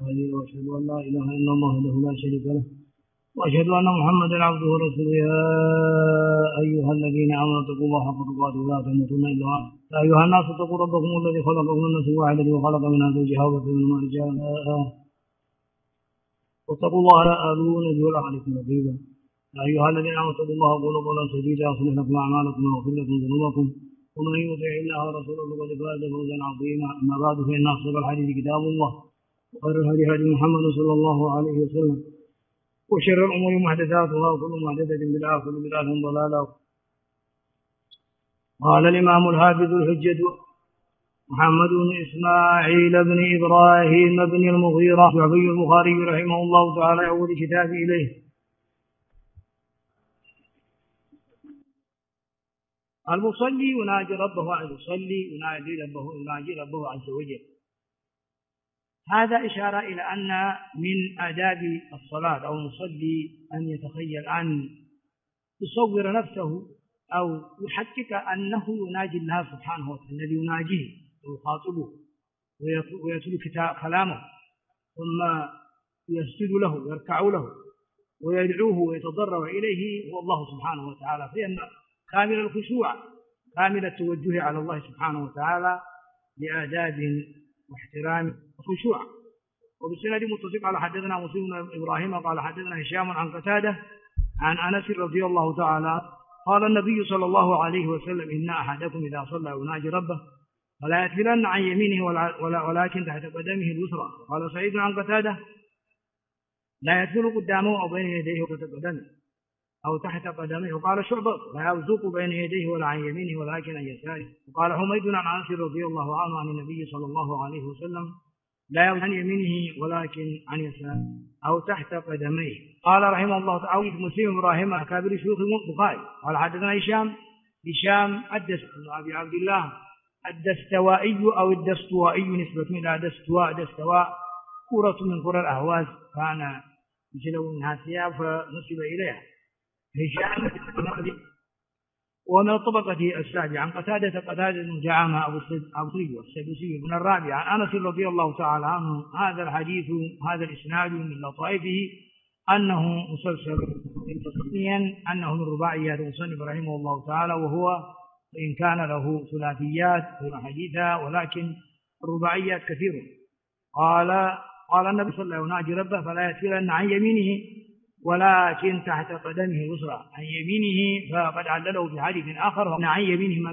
وأشهد أن لا إله إلا الله وحده لا شريك له وأشهد أن محمدا عبده ورسوله. يا أيها الذين آمنوا اتقوا الله حق تقاته ولا تموتن إلا وأنتم يا أيها الناس اتقوا ربكم الذي خلقكم من نفس واحدة وخلق منها زوجها وبث منهما رجالا واتقوا الله لا تأذون به ولا عليكم رقيبا. يا أيها الذين آمنوا اتقوا الله وقولوا قولا سديدا يصلح لكم أعمالكم ويغفر لكم ذنوبكم ومن يطع الله ورسوله فقد فاز فوزا عظيما. أما بعد فإن أصدق الحديث كتاب الله وخير الهدي هدي محمد صلى الله عليه وسلم وشر الأمور محدثاتها وكل محدثة بدعة وكل بدعة ضلالة. قال الإمام الحافظ الحجة محمد بن إسماعيل بن إبراهيم بن المغيرة شعبي البخاري رحمه الله تعالى يعود كتاب إليه. المصلي يناجي ربه عز وجل. هذا إشارة إلى أن من آداب الصلاة أو المصلي أن يتخيل أن يصور نفسه أو يحقق أنه يناجي الله سبحانه وتعالى الذي يناجيه ويخاطبه ويتلو كلامه ثم يسجد له ويركع له ويدعوه ويتضرع إليه هو الله سبحانه وتعالى، فإن كامل الخشوع كامل التوجه على الله سبحانه وتعالى بآداب واحترام وخشوع. وبالسند متصل قال حدثنا مسلم بن إبراهيم قال حدثنا هشام عن قتادة عن أنس رضي الله تعالى قال النبي صلى الله عليه وسلم إن أحدكم إذا صلى يناجي ربه فلا يتفلن عن يمينه ولكن تحت قدمه اليسرى. قال سعيد عن قتادة لا يتفل قدامه أو بين يديه وتحت قدمه أو تحت قدمه. وقال شعبة لا يبزق بين يديه ولا عن يمينه ولكن عن يساره. وقال حميد عن أنس رضي الله عنه عن النبي صلى الله عليه وسلم لا عن يمينه ولكن عن يساره أو تحت قدميه. قال رحمه الله تعالى مسلم إبراهيم أكابر شيوخ البخاري قال حدثنا هشام أبي عبد الله الدستوائي أو الدستوائي نسبة إلى دستواء كرة من كرة الأهواز كان يجلو منها ثياب فنسب إليها هشام ومن الطبقة السابعة عن قتادة بن جعامة أبو طيب السدوسي من الرابعة عن أنس رضي الله تعالى عنه. هذا الحديث هذا الإسناد من لطائفه أنه مسلسل تصنيا أنه من رباعيات المصنف رحمه الله تعالى، وهو إن كان له ثلاثيات حديثا ولكن الرباعيات كثيرة. قال النبي صلى الله عليه وسلم يناجي ربه فلا يتفلن عن يمينه ولكن تحت قدمه اليسرى. عن يمينه فقد علله في حديث آخر وأن عن يمينه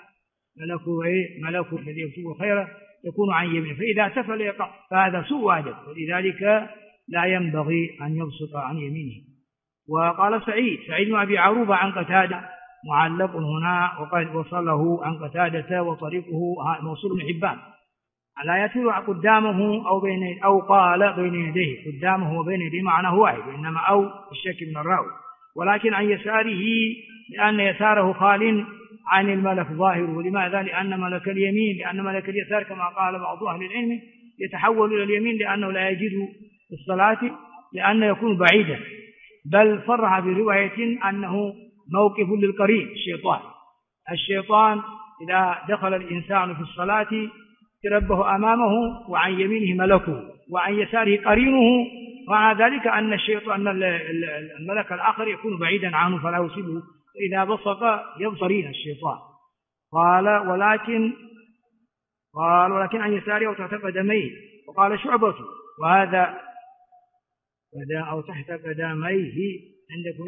ملك الذي يكتب خيرا يكون عن يمينه، فإذا تفل يقع فهذا سوء أدب، ولذلك لا ينبغي أن يبسط عن يمينه. وقال سعيد بن أبي عروبة عن قتادة معلق هنا وقد وصله عن قتادة وطريقه موصول بن حبان لا يتفل قدامه أو قال بين يديه. قدامه وبين يديه معناه واحد، إنما أو الشك من الراوي. ولكن عن يساره لأن يساره خال عن الملك ظاهر. ولماذا؟ لأن ملك اليسار كما قال بعض أهل العلم يتحول إلى اليمين لأنه لا يجد في الصلاة لأنه يكون بعيدا، بل صرح برواية أنه موقف للقرين الشيطان إذا دخل الإنسان في الصلاة ربه أمامه وعن يمينه ملكه وعن يساره قرينه، ومع ذلك أن الملك الآخر يكون بعيدا عنه فلا يصيبه، إذا بصق يبصرين الشيطان. قال ولكن عن يساره أو تحت قدميه. وقال شعبة وهذا أو تحت قدميه عندكم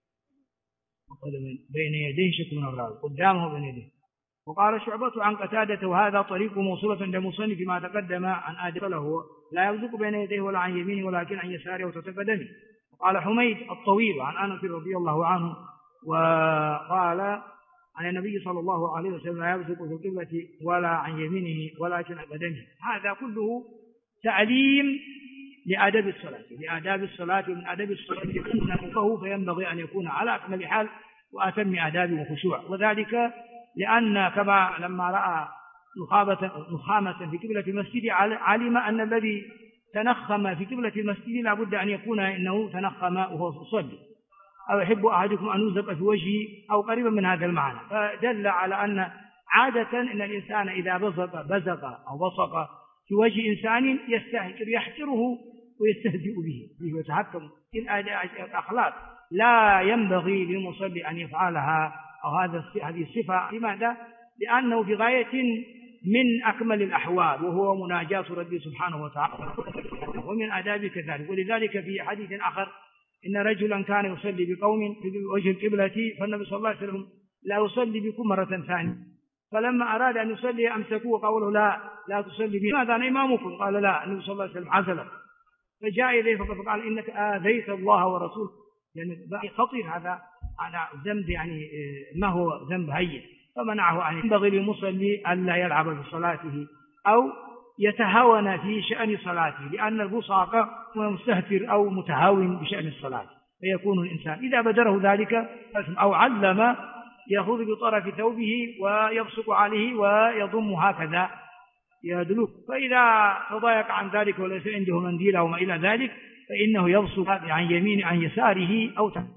بين يديه شك من الراوي قدامه بين يديه. وقال شعبة عن قتادة وهذا طريق موصولة لمصنف فيما تقدم عن آدم له لا يبزق بين يديه ولا عن يمينه ولكن عن يساره وتتقدمه. وقال حميد الطويل عن أنس رضي الله عنه وقال عن النبي صلى الله عليه وسلم لا يبزق في القبلة ولا عن يمينه ولكن عن قدمه. هذا كله تعليم لآداب الصلاة ومن آداب الصلاة يكون نفقه فينبغي أن يكون على أكمل حال وأتم آداب وخشوع. وذلك لأن كما لما رأى نخامة في قبلة المسجد علم أن الذي تنخم في قبلة المسجد لا بد أن يكون إنه تنخم وهو يصلي أو يحب أحدكم أن يزق في وجهه أو قريبا من هذا المعنى. فدل على أن عادة إن الإنسان إذا بزق أو بصق في وجه إنسان يحتره ويستهزئ به ويتحكم في الأخلاق. لا ينبغي للمصلي أن يفعلها أو هذه الصفة. لماذا؟ لأنه في غاية من أكمل الأحوال، وهو مناجاة ربي سبحانه وتعالى، ومن آدابه كذلك. ولذلك في حديث آخر إن رجلا كان يصلي بقوم في وجه القبلة، فالنبي صلى الله عليه وسلم لا يصلي بكم مرة ثانية، فلما أراد أن يصلي أمسكوه وقالوا لا تصلي به، ماذا أنا إمامكم؟ قال لا، النبي صلى الله عليه وسلم عزله، فجاء إليه فقال إنك آذيت الله ورسوله. يعني خطير هذا ذنب، يعني ما هو ذنب هين، فمنعه. أن ينبغي للمصلي ألا يلعب بصلاته أو يتهاون في شأن صلاته، لأن البصاق هو مستهتر أو متهاون بشأن الصلاة، فيكون الإنسان إذا بدره ذلك أو علم يأخذ بطرف ثوبه ويبصق عليه ويضم هكذا يدلوك، فإذا تضايق عن ذلك وليس عنده منديل أو ما إلى ذلك فإنه يبصق عن يمين عن يساره أو تحت.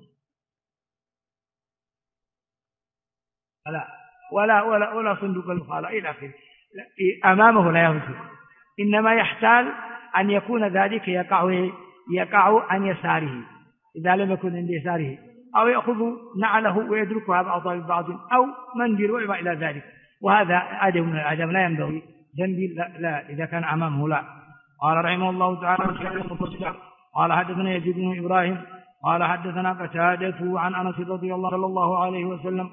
ولا صندوق المخالة إلى آخره، أمامه لا يبصق، إنما يحتاج أن يكون ذلك يقع عن يساره إذا لم يكن عند يساره، أو يأخذ نعله ويدركها بعضها ببعض أو منديل وما إلى ذلك، وهذا أدب من الأدب لا ينبغي. ذنبي لا إذا كان أمامه لا. قال رحمه الله تعالى قال حدثنا يزيد بن إبراهيم قال حدثنا قتادة عن أنس رضي الله صلى الله عليه وسلم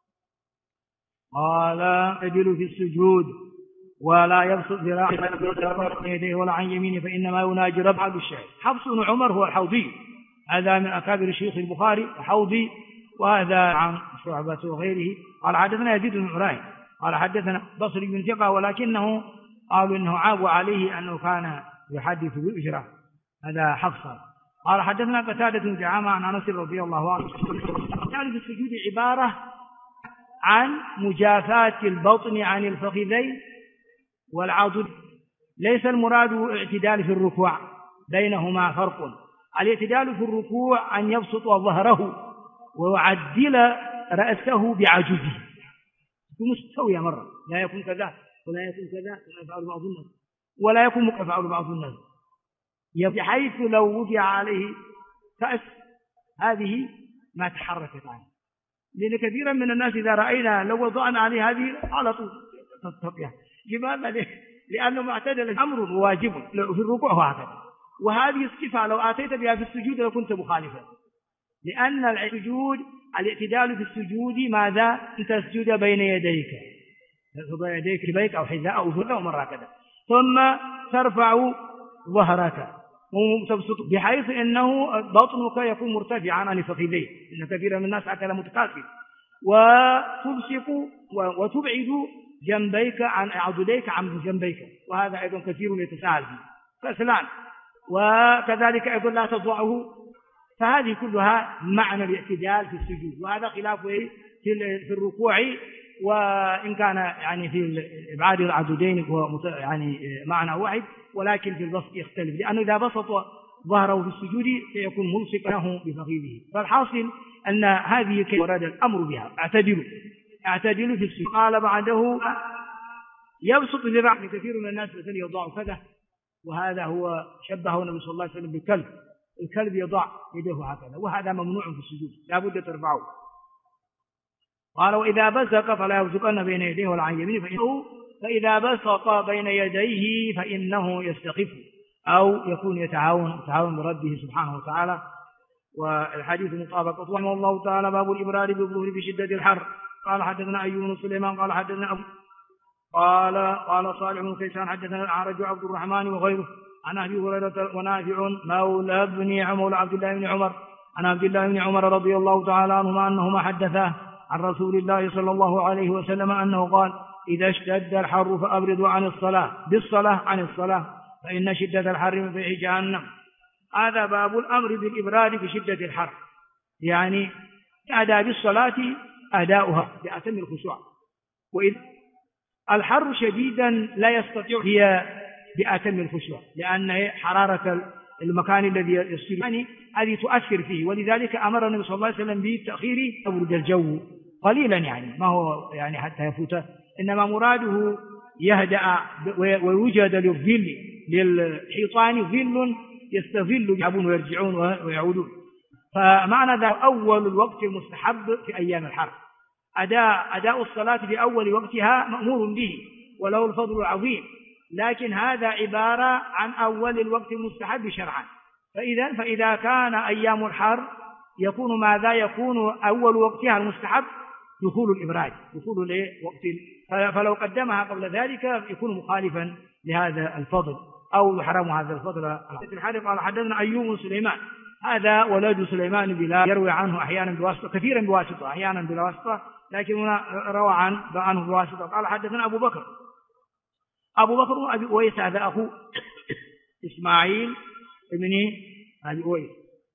قال يجل في السجود ولا يبسط ذراعه بين يديه ولا عن يمينه فإنما يناجي ربعه بالشعر. حفص بن عمر هو الحوضي، هذا من أكابر شيوخ البخاري الحوضي، وهذا عن شعبة وغيره. قال حدثنا يزيد بن إبراهيم قال حدثنا بصري بن ثقة، ولكنه قالوا إنه عابوا عليه أنه كان يحدث بالأجرة، هذا حفص. قال حدثنا قتادة بن دعامة عن أنس رضي الله عنه قال في السجود عبارة عن مجافاة البطن عن الفخذين والعضد، ليس المراد اعتدال في الركوع، بينهما فرق. الاعتدال في الركوع أن يبسط ظهره ويعدل رأسه بعجزه، مستوية مرة، لا يكون كذا ولا يكون كذا كما يفعل بعض الناس، ولا يكون كما يفعل بعض الناس، بحيث لو وضع عليه كأس هذه ما تحركت عنه، لأن كثيرا من الناس إذا رأينا لو وضعنا عليه هذه على طول تستطيع. لماذا؟ لأنه معتدل أمر واجب في الركوع وهكذا، وهذه الصفة لو آتيت بها في السجود لكنت مخالفا، لأن السجود الاعتدال في السجود ماذا؟ أن تسجد بين يديك، تضع يديك ربيك أو حذاء أو فرقة ومرة كذا، ثم ترفع ظهرك وتبسط بحيث أنه بطنك يكون مرتفعا عن الفخذين، إن كثيرا من الناس أكل متكاسل، وتبسط وتبعد جنبيك عن عضديك عن جنبيك، وهذا أيضا كثير يتساهل فيه كسلان، وكذلك أيضا لا تضعه. فهذه كلها معنى الاعتدال في السجود، وهذا خلاف في الركوع، وإن كان يعني في إبعاد العضدين هو يعني معنى واحد، ولكن في البسط يختلف، لأنه إذا بسط ظهره في السجود سيكون ملصقا له بفخذه. فالحاصل أن هذه كيف ورد الأمر بها، اعتدلوا في السجود. قال بعده يبسط ذراعه، كثير من الناس مثلا يضع كذا، وهذا هو شبهه النبي صلى الله عليه وسلم بالكلب، الكلب يضع يده هكذا، وهذا ممنوع في السجود، لا بد ترفعه. قال وإذا بزق فلا يبزقن بين يديه ولا عن يمينه فإذا بسط بين يديه فإنه يستخف أو يكون يتعاون بربه سبحانه وتعالى. والحديث مطابق. رحمه الله تعالى باب الإبرار بالظهر في شدة الحر. قال حدثنا أيوب بن سليمان قال حدثنا أبو قال صالح بن كيسان حدثنا الأعرج عبد الرحمن وغيره عن أبي هريرة ونافع مولى عبد الله بن عمر عن عبد الله بن عمر رضي الله تعالى عنهما أنهما حدثاه عن رسول الله صلى الله عليه وسلم أنه قال إذا اشتد الحر فأبردوا عن الصلاة عن الصلاة فإن شدة الحر من فيح جهنم. هذا باب الأمر بالإبراد في شدة الحر، يعني آداب الصلاة أداؤها بأتم الخشوع، وإذ الحر شديدا لا يستطيع هي بأتم الخشوع، لأن حرارة المكان الذي يصير يعني هذه تؤثر فيه، ولذلك أمر النبي صلى الله عليه وسلم بالتأخير تبرد الجو قليلا، يعني ما هو يعني حتى يفوته، إنما مراده يهدأ ويوجد للظل للحيطان ظل يستظل يذهبون ويرجعون ويعودون. فمعنى ذا أول الوقت المستحب في أيام الحرب، أداء الصلاة في أول وقتها مأمور به وله الفضل العظيم، لكن هذا عبارة عن أول الوقت المستحب شرعا. فإذا كان أيام الحرب يكون ماذا؟ يكون أول وقتها المستحب دخول الإبراج، دخول وقت، فلو قدمها قبل ذلك يكون مخالفا لهذا الفضل أو يحرم هذا الفضل. الحارث قال حدثنا أيوب سليمان، هذا ولد سليمان بلا، يروي عنه أحيانا بواسطة، كثيرا بواسطة، أحيانا بلا واسطة، لكن هنا روى عنه بواسطة. قال حدثنا أبو بكر أبي أويس، هذا أخو إسماعيل ابن أبي أويس،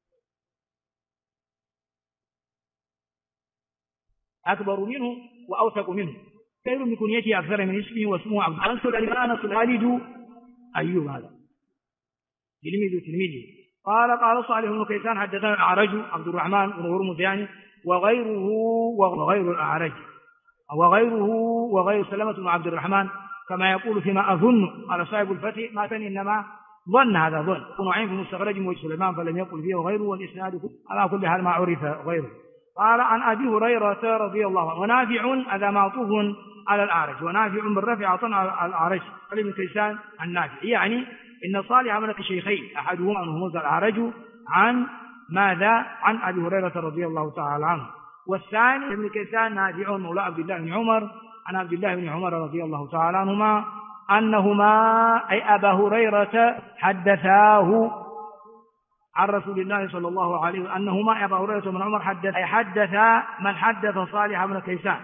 أكبر منه وأوثق منه، خير من كنيته أكثر من اسمه، واسمه عبد الله والد أيوب، هذا تلميذه. قال صالح بن كيسان حدثنا الأعرج عبد الرحمن بن هرمز يعني وغير الأعرج وغير سلمة بن عبد الرحمن كما يقول فيما أظن على صاحب الفتح ما كان إنما ظن، هذا ظن. نعيم في مستخرج موجه سليمان فلم يقل فيه وغيره، والإسناد على كل حال ما عرف غيره. قال عن أبي هريرة رضي الله عنه، ونافع هذا معطوف على الأعرج، ونافع بالرفع عطا على الأعرج قال ابن كيسان عن نافع، يعني إن صالح من الشيخين أحدهما أنه هو الأعرج عن ماذا؟ عن أبي هريرة رضي الله تعالى عنه، والثاني ابن كيسان نافع مولى عبد الله بن عمر عن عبد الله بن عمر رضي الله تعالى عنهما أنهما أي أبا هريرة حدثاه عن رسول الله صلى الله عليه وسلم، أنهما أبا هريرة بن عمر حدثا من حدث صالح بن كيسان.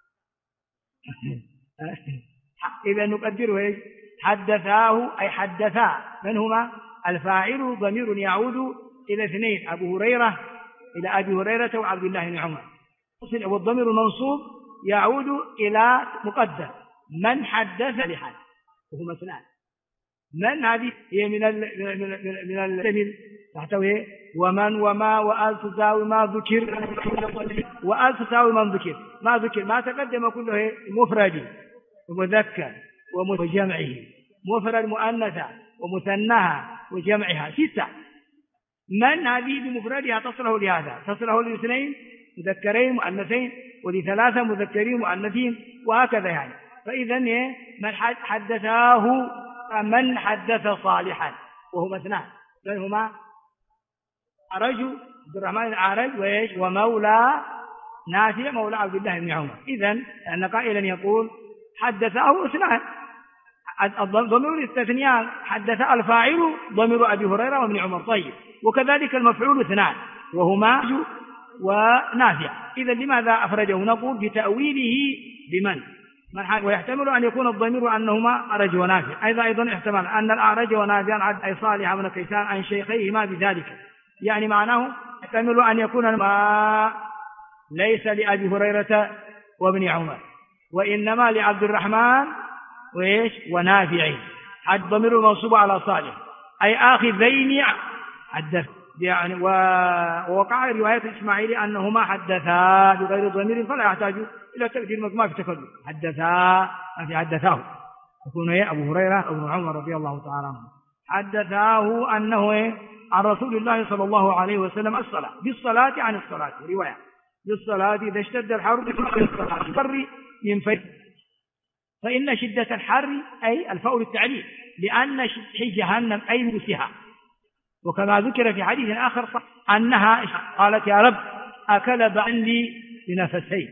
إذا نقدره إيش؟ حدثاه أي حدثا، من هما؟ الفاعل ضمير يعود إلى اثنين، أبو هريرة إلى أبي هريرة وعبد الله بن عمر، والضمير المنصوب يعود إلى مقدر من حدث لحد، وهما اثنان. من هذه هي من الجميل تحتوي ومن وما وآل تساوي ما ذكر، وآل تساوي من ذكر ما ذكر، ما تقدم كله مفرد ومذكر وجمعه، مفرد مؤنثة ومثناها وجمعها 6. من هذه بمفردها تصله لهذا، تصله لاثنين مذكرين مؤنثين ولثلاثة مذكرين مؤنثين وهكذا يعني. فإذا من حدثاه من حدث صالحا وهما اثنان، من هما؟ أعرج عبد الرحمن الأعرج وإيش؟ ومولى نافع مولى عبد الله بن عمر. إذن أن قائلا يقول حدثاه اثنان، ضمير الاستثناء حدث الفاعل ضمير أبي هريرة وابن عمر، طيب، وكذلك المفعول اثنان وهما ونافع. إذا لماذا أفرده؟ نقول بتأويله بمن، ويحتمل أن يكون الضمير أنهما أعرج ونافع، أيضا احتمال أن الأعرج ونافع أي صالح بن كيسان عن شيخيهما بذلك، يعني معناه يحتمل أن يكون ما ليس لأبي هريرة وابن عمر، وإنما لعبد الرحمن وإيش؟ ونافع، الضمير المنصوب على صالح أي آخذين حدث يعني. ووقع رواية إسماعيل أنهما حدثا بغير ضمير فلا يحتاج إلى تقدير ما في تكلم، حدثا في حدثاه يكون أبو هريرة أو ابن عمر رضي الله تعالى عنه، حدثاه أنه عن رسول الله صلى الله عليه وسلم الصلاة بالصلاة عن الصلاة، رواية بالصلاة إذا اشتد الحر بالصلاة من فيه، فإن شدة الحر أي الفاء للتعليل، لأن جهنم أي موسها، وكما ذكر في حديث آخر أنها قالت يا رب أكل بعندي بنفسين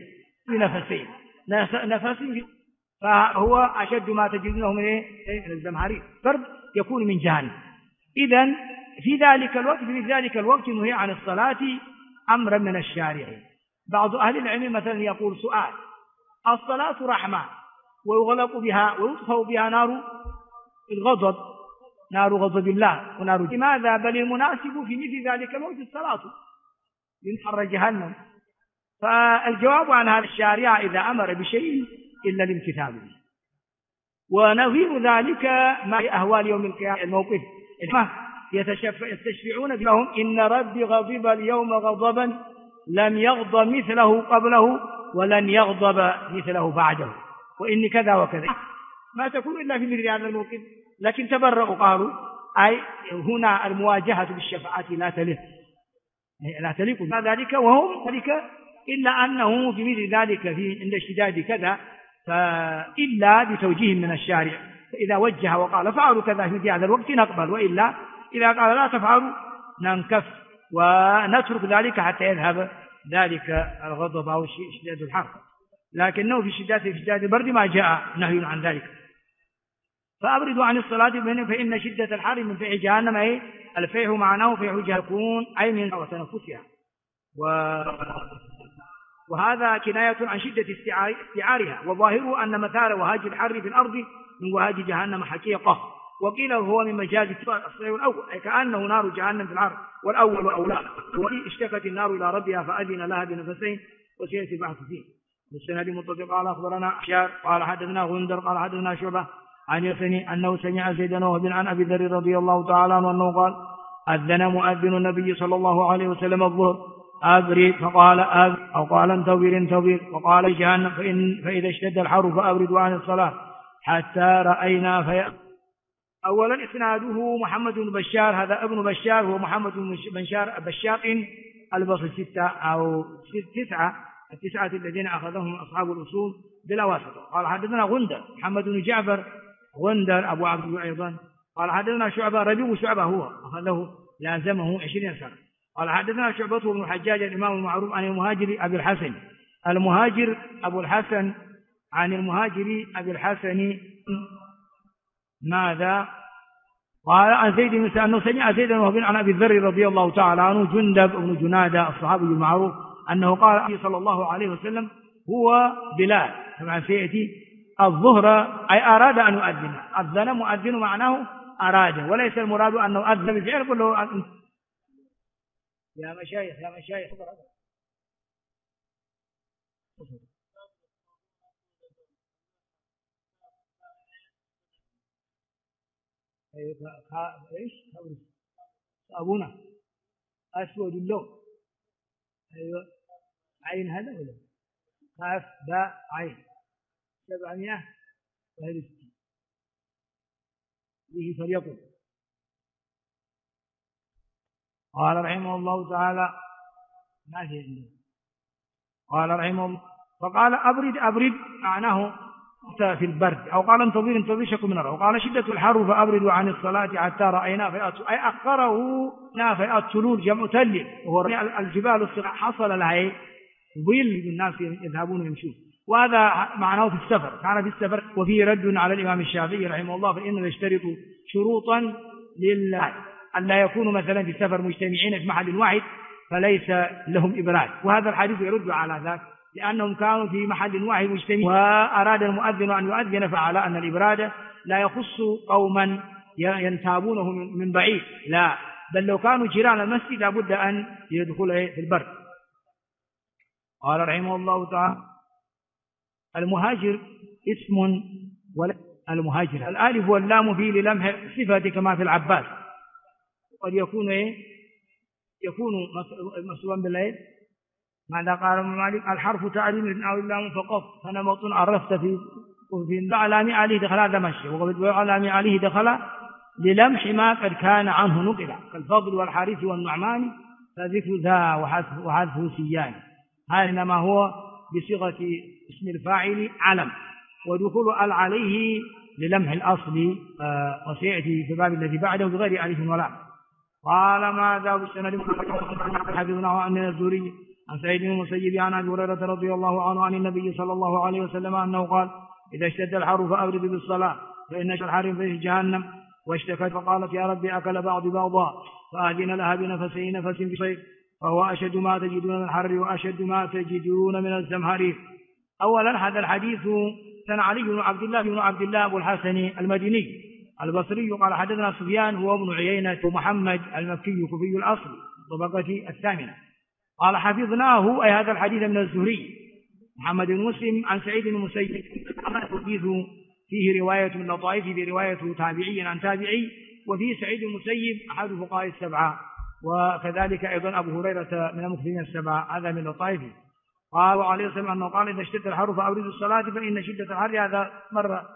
نفس، فهو أشد ما تجدونه من الزمهرير، فرد يكون من جهنم. إذن في ذلك الوقت نهي عن الصلاة أمرا من الشارع. بعض أهل العلم مثلا يقول سؤال: الصلاة رحمة ويغلق بها ويطفأ بها نار الغضب، نار غضب الله ونار، لماذا؟ بل المناسب في مثل ذلك الوقت الصلاة من حر جهنم. فالجواب عن هذا الشارع إذا أمر بشيء إلا الامتثال به. ونظير ذلك ما أهوال يوم القيامة، الموقف يستشفعون لهم إن ربي غضب اليوم غضبا لم يغضب مثله قبله ولن يغضب مثله بعده، وإن كذا وكذا. ما تكون إلا في مثل هذا الموقف. لكن تبرأوا قالوا أي هنا المواجهة بالشفاعة لا تليق ذلك وهم ذلك، إلا أنه في مثل ذلك عند اشتداد كذا فإلا بتوجيه من الشارع، فإذا وجه وقال فعلوا كذا في هذا الوقت نقبل، وإلا إذا قال لا تفعلوا ننكف ونترك ذلك حتى يذهب ذلك الغضب أو شداد الحر. لكنه في شداد البرد ما جاء نهي عن ذلك. فأبردوا عن الصلاة فإن شدة الحر من فيح جهنم، أي الفيح معناه فيح جهنم أي من وتنفسها، وهذا كناية عن شدة استعارها، وظاهره أن مثال وهاج الحر في الأرض من وهاج جهنم حقيقة، وقيل هو من مجاز الصيغ الأول، أي كأنه نار جهنم في الحر، والأول أولى، واشتكت النار إلى ربها فأذن لها بنفسين وسيأتي البحث فيه. بالسند المتصل قال أخبرنا شار قال حدثنا غندر قال حدثنا شعبة عن يحيى أنه سمع زيد وهب عن أبي ذر رضي الله تعالى عنه أنه قال أذن مؤذن النبي صلى الله عليه وسلم الظهر أبرد، فقال أو قال انتظر، وقال جهنم فإذا اشتد الحر فأبردوا عن الصلاة حتى رأينا أولا إسناده محمد بن بشار، هذا ابن بشار هو محمد بن بشار البصري التسعة الذين أخذهم أصحاب الأصول بلا واسطة. قال حدثنا غندر محمد بن جعفر غندر أبو عبد الله أيضا قال حدثنا شعبة ربيع شعبة هو أخذه لازمه 20 سنة. قال حدثنا شعبة بن الحجاج الإمام المعروف عن المهاجر أبي الحسن المهاجر أبو الحسن عن المهاجر أبي الحسن ماذا؟ قال عن زيد بن أنه سمع زيد وهب عن أبي الذر رضي الله تعالى عنه جندب بن جنادة الصحابي المعروف أنه قال صلى الله عليه وسلم هو بلال، طبعا سيأتي الظهر أي أراد أن يؤذن، أذن مؤذن معناه أراد، وليس المراد أنه أذن بالفعل كله. يا مشايخ ايش أبونا أسود اللون، أيوة عين هذا ولا كاف باء عين 761 به فليقل. قال رحمه الله تعالى ما في عنده، قال رحمه الله فقال أبرد معناه في البرد، أو قال انتظر شك من الرعب، وقال شدة الحر فأبردوا عن الصلاة حتى رأينا فيأت، أي أخره نافئات تلول جمع تل، وهو الجبال الصغار حصل لها ظل الناس يذهبون يمشون، وهذا معناه في السفر، كان في السفر. وفيه رد على الإمام الشافعي رحمه الله فإنه يشترط شروطا أن لا يكونوا مثلا في السفر مجتمعين في محل واحد فليس لهم إبراد، وهذا الحديث يرد على ذلك لأنهم كانوا في محل واحد مجتمعين، وأراد المؤذن أن يؤذن فعلى أن الإبراد لا يخص قوما ينتابونه من بعيد، لا، بل لو كانوا جيران المسجد لابد أن يدخلوا في البرد. قال رحمه الله تعالى المهاجر اسم المهاجر الألف واللام فيه للمح صفة كما في العباس، قد يكون يكون مسلوبا بالليل. ماذا قال مالك الحرف تعليم أو اللام فقط، فنمط عرفت في علام عليه دخل هذا مشي، وقد علام عليه دخل للمح ما قد كان عنه نقل كالفضل والحارث والنعمان، فذكر ذا وحذف سيان، هذا إنما هو بصيغة اسم الفاعل علم، ودخول عليه للمح الأصل، وسيأتي في الباب الذي بعده بغير ألف ولا. قال ماذا بالسند حفظنا عن الزهري عن سعيد بن المسيب عن أبي هريرة رضي الله عنه عن النبي صلى الله عليه وسلم أنه قال إذا اشتد الحر فأبرد بالصلاة فإن الحر في جهنم، واشتكت فقالت يا ربي أكل بعضا فأذن لها نفس في صيف، فهو أشد ما تجدون من الحر وأشد ما تجدون من الزمهرير. أولا هذا الحديث سن علي بن عبد الله أبو الحسن المديني البصري قال حدثنا سفيان هو ابن عيينة ومحمد المكي كوفي الأصل طبقة الثامنة، قال حفظناه أي هذا الحديث من الزهري محمد بن مسلم عن سعيد بن المسيب، الحديث فيه رواية من لطائف برواية تابعي عن تابعي، وفيه سعيد بن المسيب أحد فقهاء السبعة، وكذلك أيضا أبو هريرة من المكثرين السبعة، هذا من لطائفه. قال عليه الصلاة والسلام أنه قال إذا اشتد الحر فأبردوا الصلاة فإن شدة الحر، هذا مرة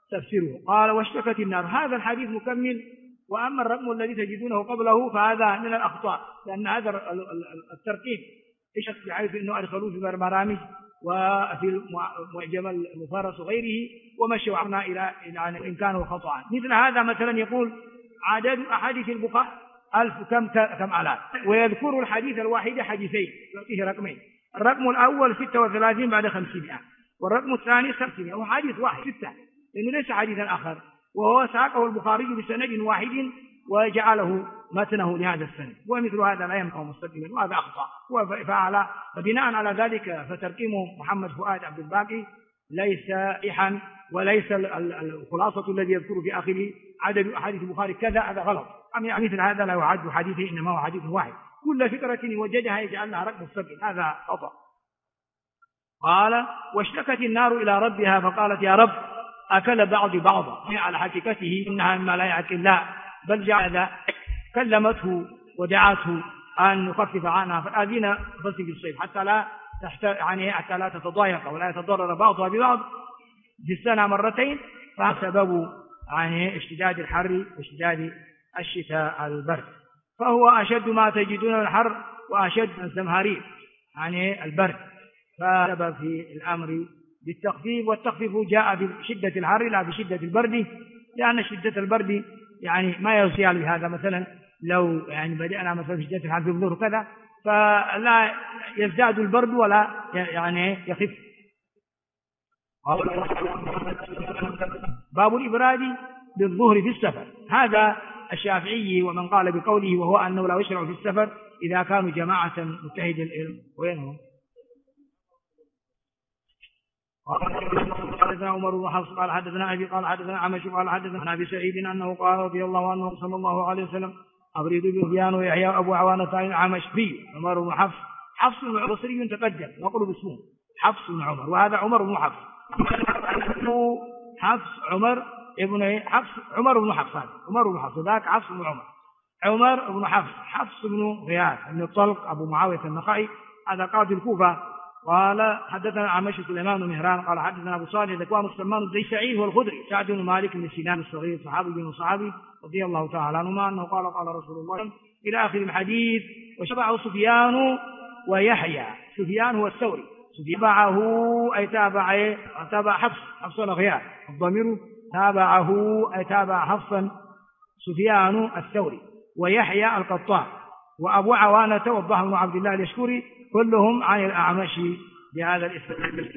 تفسيره. قال واشتكت النار. هذا الحديث مكمل. وأما الرقم الذي تجدونه قبله فهذا من الأخطاء، لأن هذا الترتيب إيش بحيث أنه أدخلوه في برامج وفي معجم المفارس وغيره ومشوا عنا إلى إن كانوا خطأ. مثل هذا مثلا يقول عدد أحاديث البخاري 1000 كم آلاف، ويذكر الحديث الواحد حديثين يعطيه رقمين. الرقم الأول 36 بعد 500، والرقم الثاني 500، وحديث واحد 6، لأنه ليس حديثا آخر، وهو ساقه البخاري بسند واحد وجعله متنه لهذا السند. ومثل هذا لا ينفع مستقيما، وهذا أخطأ. فبناء على ذلك فترقيم محمد فؤاد عبد الباقي ليس صحيحا، وليس الخلاصة الذي يذكر في آخره عدد أحاديث البخاري كذا، هذا غلط. مثل هذا لا يعد حديثه، إنما هو حديث واحد، كل فكرة يوجدها يجعل لها رقم مستقيم، هذا خطأ. قال واشتكت النار إلى ربها فقالت يا رب أكل بعض بعضا، على حقيقته إنها مما لا يعقل، لا بل جعل كلمته ودعته أن يخفف عنها فآذينا فصل الصيف حتى لا تتضايق ولا يتضرر بعضها ببعض في السنة مرتين، فسبب اشتداد الحر واشتداد الشتاء البرد. فهو أشد ما تجدون من الحر وأشد الزمهرير البرد، فسبب في الأمر بالتخفيف، والتخفيف جاء بشدة الحر لا بشدة البرد، لأن شدة البرد ما يصير بهذا. مثلا لو بدأنا مثلا في شدة الحر في الظهر كذا، فلا يزداد البرد ولا يخف. باب الإبراد بالظهر في السفر. هذا الشافعي ومن قال بقوله، وهو أنه لا يشرع في السفر إذا كانوا جماعة متحد العلم. وينهم؟ حدثنا عمر بن حفص قال حدثنا أبي قال حدثنا عمش قال حدثنا أبي سعيد أنه قال رضي الله عنه صلى الله عليه وسلم أبرد بسفيان ويحيى أبو عوانة عن عمش بي عمر بن حفص. حفص بن بصري تقدم نقول باسمه حفص بن عمر، وهذا عمر بن حفص. حفص عمر ابن حفص عمر بن حفص، عمر بن حفص ذاك حفص بن عمر. عمر بن حفص حفص بن غياث بن الطلق أبو معاوية النخعي، هذا قاضي الكوفة. قال حدثنا عمش سليمان بن مهران قال حدثنا أبو صالح ذكوان السمان الديسعي والخدري سعد بن مالك بن سنان الصغير صحابي بن صحابي رضي الله تعالى عنهما أنه قال قال رسول الله إلى آخر الحديث. وشبعه سفيان ويحيى. سفيان هو الثوري، تبعه أي تابع حفص الغياث، الضمير تابعه أي تابع حفصا سفيان الثوري ويحيى القطان وأبو عوانة وضح بن عبد الله اليشكري، كلهم عن الأعمش بهذا الاسناد.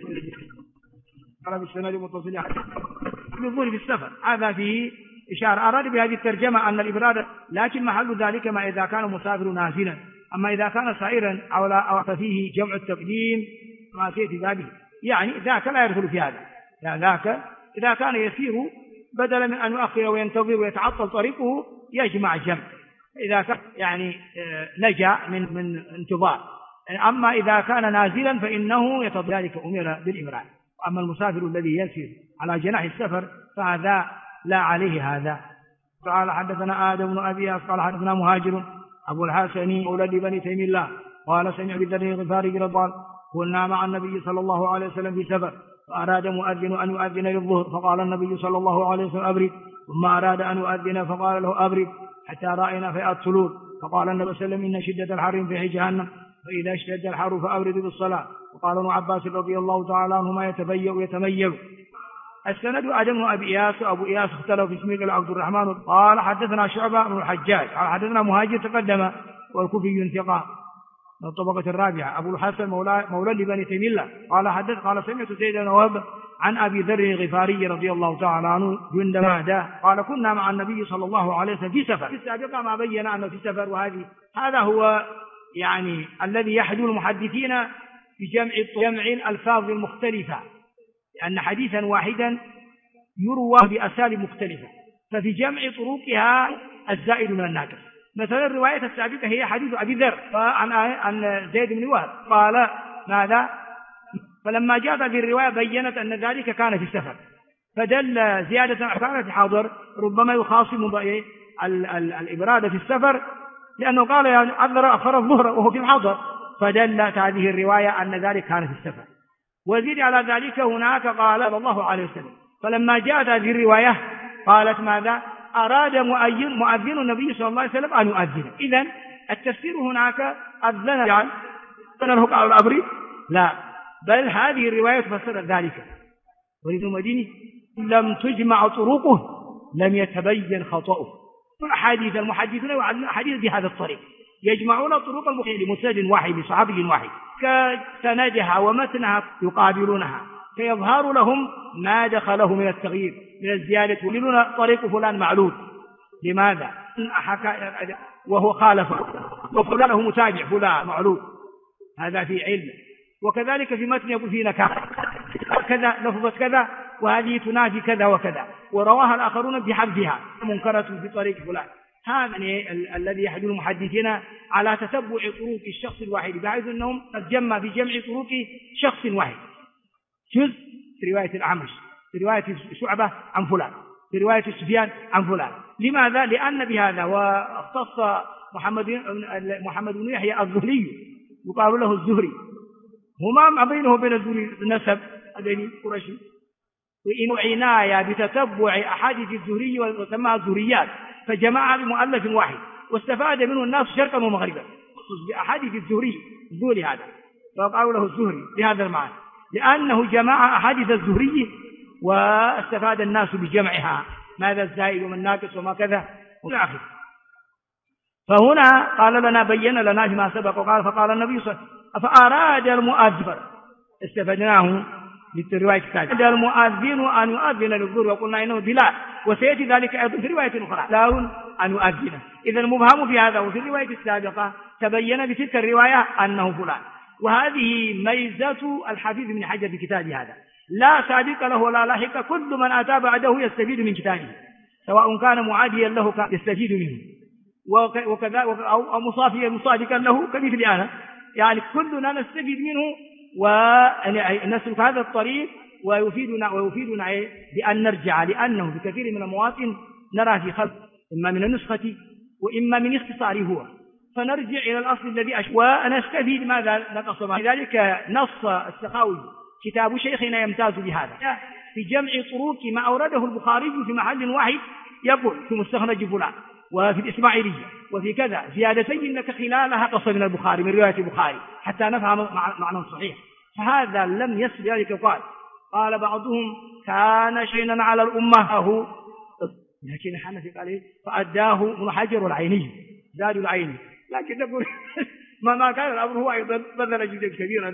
قال بالسند المتصل بالظهر في السفر. هذا فيه إشارة. أراد بهذه الترجمة أن الإبراد، لكن محل ذلك ما إذا كان مسافر نازلا، أما إذا كان سائرا أو ففيه جمع التقديم ما سيأتي بابه، ذاك لا يدخل في هذا. ذاك إذا كان يسير بدلا من أن يؤخر وينتظر ويتعطل طريقه يجمع الجمع، إذا كان نجا من انتظار. أما إذا كان نازلا فإنه ذلك أمر بالإبراد. أما المسافر الذي يسير على جناح السفر فهذا لا عليه هذا. قال حدثنا آدم بن أبي قال حدثنا مهاجر أبو الحسن مولى بني تيم الله قال سمع بذر الغفاري رضي الله عنه كنا مع النبي صلى الله عليه وسلم في سفر، فأراد مؤذن أن يؤذن للظهر فقال النبي صلى الله عليه وسلم أبرد، ثم أراد أن يؤذن فقال له أبرد حتى رأينا فئات طلول، فقال النبي صلى الله عليه وسلم إن شدة الحر في جهنم، فإذا اشتد الحر فأبردوا بالصلاة. وقال ابن عباس رضي الله تعالى عنهما يتميز. السند آدم بن أبي إياس وأبو إياس اختلف في اسمه قال عبد الرحمن قال حدثنا شعبة بن الحجاج قال حدثنا مهاجر تقدم والكوفي ثقة من الطبقة الرابعة. أبو الحسن مولى لبني تيم الله قال سمعت زيد بن وهب عن أبي ذر الغفاري رضي الله تعالى عنه جندماده قال كنا مع النبي صلى الله عليه وسلم في سفر. في السابقة ما بين أنه في سفر، هذا هو الذي يحدو المحدثين في جمع الألفاظ المختلفة، لأن حديثا واحدا يروى بأساليب مختلفة، ففي جمع طرقها الزائد من الناقص. مثلا الرواية السابقة هي حديث أبي ذر عن زيد بن وهب قال ماذا؟ فلما جاءت في الرواية بيّنت أن ذلك كان في السفر، فدل زيادة كانت في حاضر ربما يخاصم الإبراد في السفر، لأنه قال عذر أخر الظهر وهو في الحضر، فدلت هذه الرواية أن ذلك كان في السفر. وزيد على ذلك هناك قال صلى الله عليه وسلم فلما جاءت هذه الرواية قالت ماذا؟ أراد مؤذن النبي صلى الله عليه وسلم أن يؤذن. إذن التفسير هناك أذن له على الأبر؟ لا، بل هذه الرواية تفسر ذلك. ولابن المديني لم تجمع طرقه لم يتبين خطأه. أحاديث المحدثون يعلمون أحاديث بهذا الطريق، يجمعون طرق المحدث لمسند واحد لصحابي واحد كسندها ومتنها يقابلونها فيظهر لهم ما دخله من التغيير من الزيادة، يقولون طريق فلان معلول. لماذا؟ وهو خالفه، وفلان له متابع فلان معلول، هذا في علم. وكذلك في متن يقول فيه نكارة كذا لفظة كذا وهذه تنافي كذا وكذا، ورواها الآخرون بحذفها منكرة في طريق فلان. هذا الذي يحدث المحدثين على تتبع طرق الشخص الواحد، بحيث أنهم تجمع في جمع طرق شخص واحد، جزء في رواية الأعمش، في رواية شعبة عن فلان، في رواية سفيان عن فلان. لماذا؟ لأن بهذا واختص محمد بن يحيى الزهري يقال له الزهري، هما ما بينه وبين الزهري نسب أدني قرشي، وإن عناية بتتبع أحاديث الزهري وسماها الزهريات فجمعها بمؤلف واحد واستفاد منه الناس شرقا ومغربا بأحاديث الزهري الزهري هذا، فقالوا له الزهري بهذا المعنى لأنه جمع أحاديث الزهري واستفاد الناس بجمعها، ماذا الزائد ومن ناقص وما كذا وإلى آخره. فهنا قال لنا بين لنا ما سبق وقال فقال النبي صلى الله عليه وسلم فأراد المؤذن، استفدناه بالرواية الثالثة، أراد المؤذن أن يؤذن للظهر وقلنا إنه بلال، وسيأتي ذلك أيضا في رواية أخرى لا أن يؤذن. إذا المبهم في هذا وفي الرواية السابقة تبين بتلك الرواية أنه فلان. وهذه ميزة الحفيظ بن حجر في كتابه هذا، لا سابق له ولا لاحق، كل من أتى بعده يستفيد من كتابه سواء كان معاديا له يستفيد منه وكذا أو مصادقا له كمثل أنا، يعني كلنا نستفيد منه ونسلك هذا الطريق ويفيدنا بأن نرجع، لأنه في كثير من المواطن نرى في خلق إما من النسخة وإما من اختصاره هو، فنرجع إلى الأصل الذي ونستفيد ماذا نقص. لذلك نص السخاوي كتاب شيخنا يمتاز بهذا في جمع طرق ما أورده البخاري في محل واحد، يقول في مستخرج فلان وفي الإسماعيلية وفي كذا زيادتين لك خلالها قصر من البخاري من رواية البخاري حتى نفهم معنى صحيح. فهذا لم يصل ذلك. قال بعضهم كان شيئا على الأمة لكن حنفي قال فأداه ابن حجر العيني زاد العيني، لكن تقول ما كان الأمر هو أيضا بذل جدا كبيرا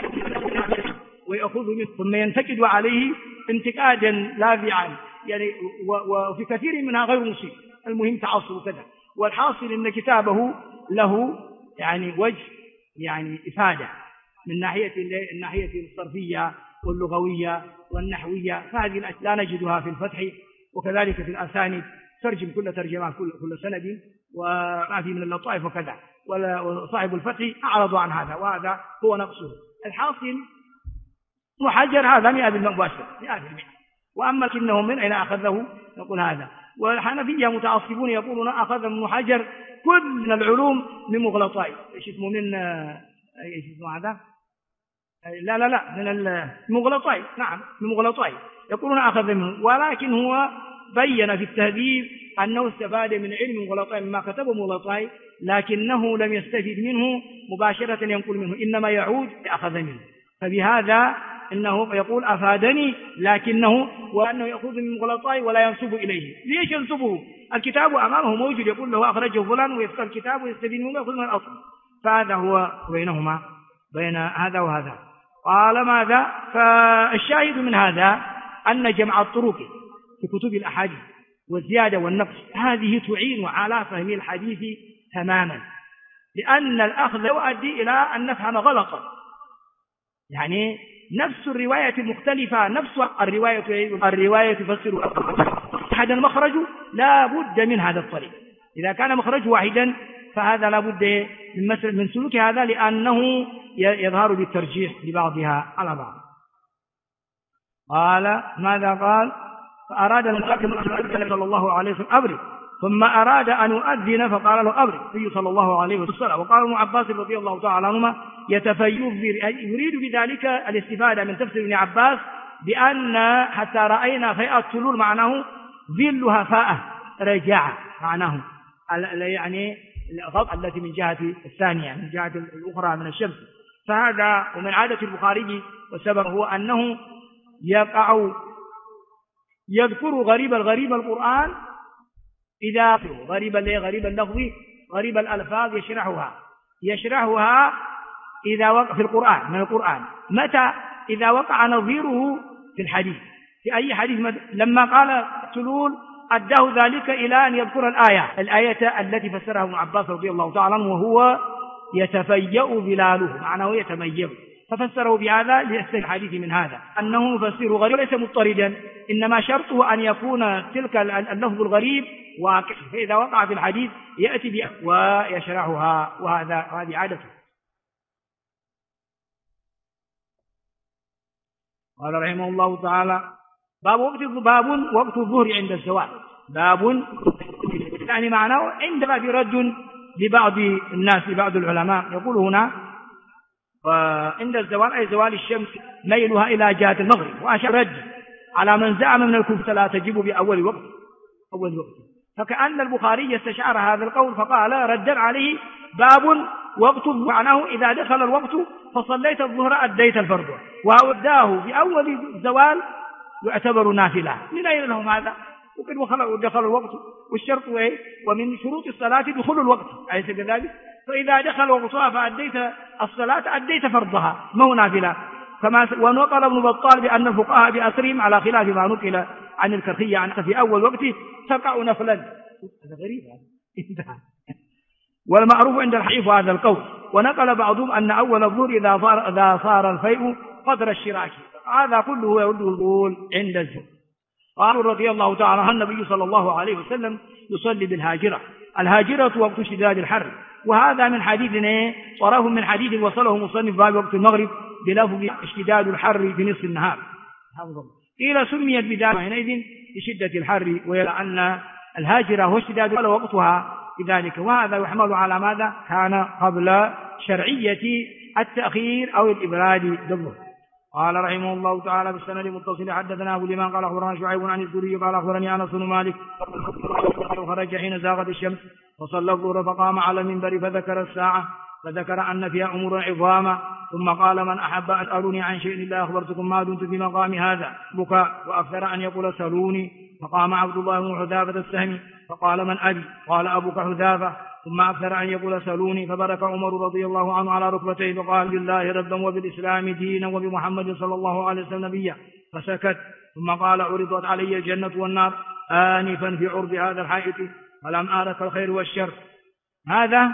ويأخذ منه ثم ينتقد عليه انتقادا لاذعا، يعني وفي كثير منها غير مصيب، المهم تعصب كذا. والحاصل أن كتابه له يعني وجه يعني إفادة من الناحية الصرفية واللغوية والنحوية، فهذه لا نجدها في الفتح، وكذلك في الأسانيد ترجم كل ترجمة كل سند وما في من اللطائف وكذا، وصاحب الفتح أعرض عن هذا وهذا هو نقصه. الحاصل محجر هذا 100% مباشر 100%. وأما كنه من أين أخذه نقول هذا. والحنفية متعصبون يقولون أخذ من محجر كل العلوم من مغلطاي، ايش اسمه من ايش اسمه هذا لا من المغلطاي، نعم من مغلطاي يقولون أخذ منه، ولكن هو بين في التهذيب أنه استفاد من علم مغلطاي مما كتبه مغلطاي، لكنه لم يستفيد منه مباشرة ينقل منه، إنما يعود أخذ منه. فبهذا إنه يقول أفادني، لكنه وأنه يأخذ من مغلطاي ولا ينسب إليه. ليش ينسبه؟ الكتاب أمامه موجود، يقول له أخرجه فلان ويفتح الكتاب ويستفيد منه ويأخذ من الأصل. فهذا هو بينهما بين هذا وهذا. قال ماذا؟ فالشاهد من هذا أن جمع الطرق في كتب الأحاديث والزيادة والنقص هذه تعين على فهم الحديث تماما، لأن الأخذ يؤدي إلى أن نفهم غلطا، يعني نفس الرواية المختلفة نفس الرواية تفسر أحد المخرج لا بد من هذا الطريق. إذا كان مخرج واحدا فهذا لا بد من سلوك هذا، لأنه يظهر بالترجيح لبعضها على بعض. قال ماذا قال؟ فأراد المؤذن صلى الله عليه وسلم أبرد، ثم أراد أن يؤذن فقال له أبرد النبي صلى الله عليه وسلم. وقال ابن عباس رضي الله تعالى عنهما يريد بذلك الاستفادة من تفسير ابن عباس بأن حتى رأينا فيئة تلول معناه ظلها فاءة رجاعة معناه يعني الغض التي من جهة الثانية من جهة الأخرى من الشمس. فهذا ومن عادة البخاري والسبب هو أنه يذكر غريب القرآن إذا غريب اللفظ غريب الألفاظ يشرحها إذا وقع في القرآن من القرآن. متى؟ إذا وقع نظيره في الحديث. في أي حديث لما قال تلول أداه ذلك إلى أن يذكر الآية التي فسرها ابن عباس رضي الله تعالى عنه وهو يتفيأ ظلاله معناه يتميز، ففسره بهذا ليستفيد الحديث من هذا أنه يفسر غريب ليس مضطردا، إنما شرطه أن يكون تلك اللفظ الغريب واقع، فإذا وقع في الحديث يأتي بها ويشرحها، وهذه عادته. قال رحمه الله تعالى باب وقت الظهر عند الزوال. باب يعني معناه عند باب رد لبعض الناس لبعض العلماء يقول هنا عند الزوال أي زوال الشمس ميلها إلى جهة المغرب، وأشار رد على من زعم من الكفة لا تجب بأول وقت فكأن البخاري استشعر هذا القول فقال ردا عليه باب وقت معناه إذا دخل الوقت فصليت الظهر أديت الفرض، وأوداه بأول الزوال يعتبر نافلة. من أين لهم هذا؟ وقد دخل الوقت والشرط ومن شروط الصلاة دخول الوقت أليس كذلك؟ فإذا دخل وقتها فأديت الصلاة أديت فرضها ما هو نافلة. ونقل ابن بطال بأن الفقهاء بأسرهم على خلاف ما نقل عن الكرخية عن في أول وقته تقع نفلا. هذا غريب هذا. والمعروف عند الحنيف هذا القول. ونقل بعضهم أن أول الظهر إذا صار الفيء قدر الشراك. هذا كله يرد القول عند الزهر. قالوا رضي الله تعالى عن النبي صلى الله عليه وسلم يصلي بالهاجرة. الهاجرة وقت اشتداد الحر، وهذا من حديث وراه من حديث وصله مصنف باب وقت المغرب بلفظ اشتداد الحر في نصف النهار. قيل سميت بذلك حينئذ لشدة الحر، ويرى الهاجرة هو اشتداد وقتها بذلك، وهذا يحمل على ماذا كان قبل شرعية التأخير أو الإبراد ضده. قال رحمه الله تعالى بالسند المتصل حدثنا أبو اليمان قال أخبرنا شعيب عن الزهري قال أخبرني أنس بن مالك خرج حين زاغت الشمس فصلى الظهر فقام على المنبر فذكر الساعة فذكر أن فيها أمور عظاما ثم قال من أحب أن أسألوني عن شيء إلا أخبرتكم ما دمت في مقام هذا بكاء، وأكثر أن يقول سألوني. فقام عبد الله بن حذافة السهمي فقال من أبي؟ قال أبوك حذافة. ثم أكثر أن يقول سألوني، فبرك عمر رضي الله عنه على ركبتيه فقال بالله ربا وبالإسلام دينا وبمحمد صلى الله عليه وسلم نبيا، فسكت. ثم قال عرضت علي الجنة والنار آنفا في عرض هذا الحائط فلم أرك الخير والشر. هذا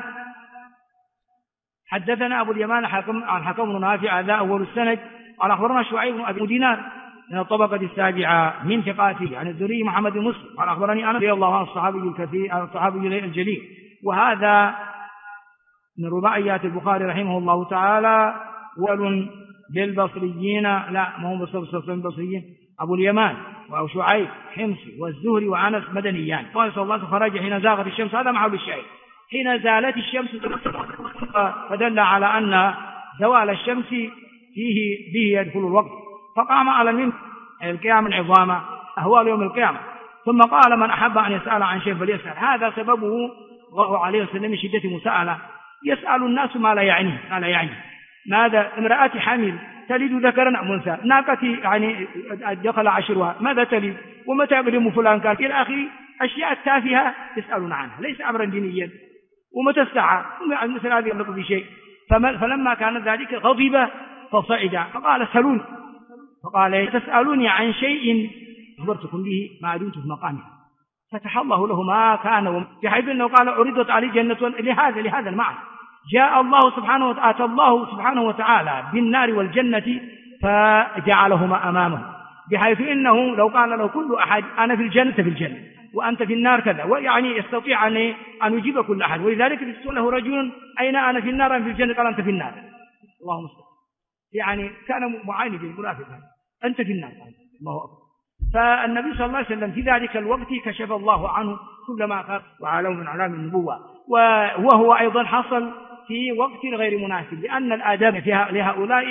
حدثنا أبو اليمان عن حكم بن نافع هذا أول السند. قال أخبرنا شعيب بن أبي دينار من الطبقة السابعة من ثقاته عن الزهري محمد بن مسلم قال أخبرني أنس رضي الله عنه الصحابي الجليل. وهذا من رباعيات البخاري رحمه الله تعالى. ول للبصريين لا ما هم البصريين أبو اليمان أو شعيب حمصي والزهري وأنس مدنيان. قال صلى الله عليه وسلم خرج حين زاغت الشمس، هذا محل الشاهد حين زالت الشمس، فدل على أن زوال الشمس به يدخل الوقت. فقام على المنبر القيام العظام أهوال يوم القيامة، ثم قال من أحب أن يسأل عن شيء فليسأل. هذا سببه الله عليه وسلم شدة مساءلة، يسأل الناس ما لا يعني ماذا امرأة حامل تلد ذكرا أم أنثى، ناقة يعني دخل عشرها ماذا تلد، ومتى يقدم فلان كان إلى آخر أشياء تافهة يسألون عنها ليس أمرا دينيا. ومتى الساعة مثل هذه النقطة بشيء. فلما كان ذلك غضب فصعد فقال سألوني، فقال تسألوني عن شيء أخبرتكم به ما دمت في مقامي، فتح الله له ما كان، بحيث أنه قال عرضت علي جنة. لهذا المعنى جاء الله سبحانه وتعالى، أتى الله سبحانه وتعالى بالنار والجنة فجعلهما أمامه، بحيث إنه لو قال له كل أحد أنا في الجنة وأنت في النار كذا، ويعني يستطيع أن يجيب كل أحد. ولذلك يقول له رجل أين أنا في النار أم في الجنة؟ قال أنت في النار. اللهم صل. يعني كان معاند المنافق، أنت في النار. الله أكبر. فالنبي صلى الله عليه وسلم في ذلك الوقت كشف الله عنه كل ما خاف وعلم من علام النبوة. وهو أيضا حصل في وقت غير مناسب، لأن الآداب لهؤلاء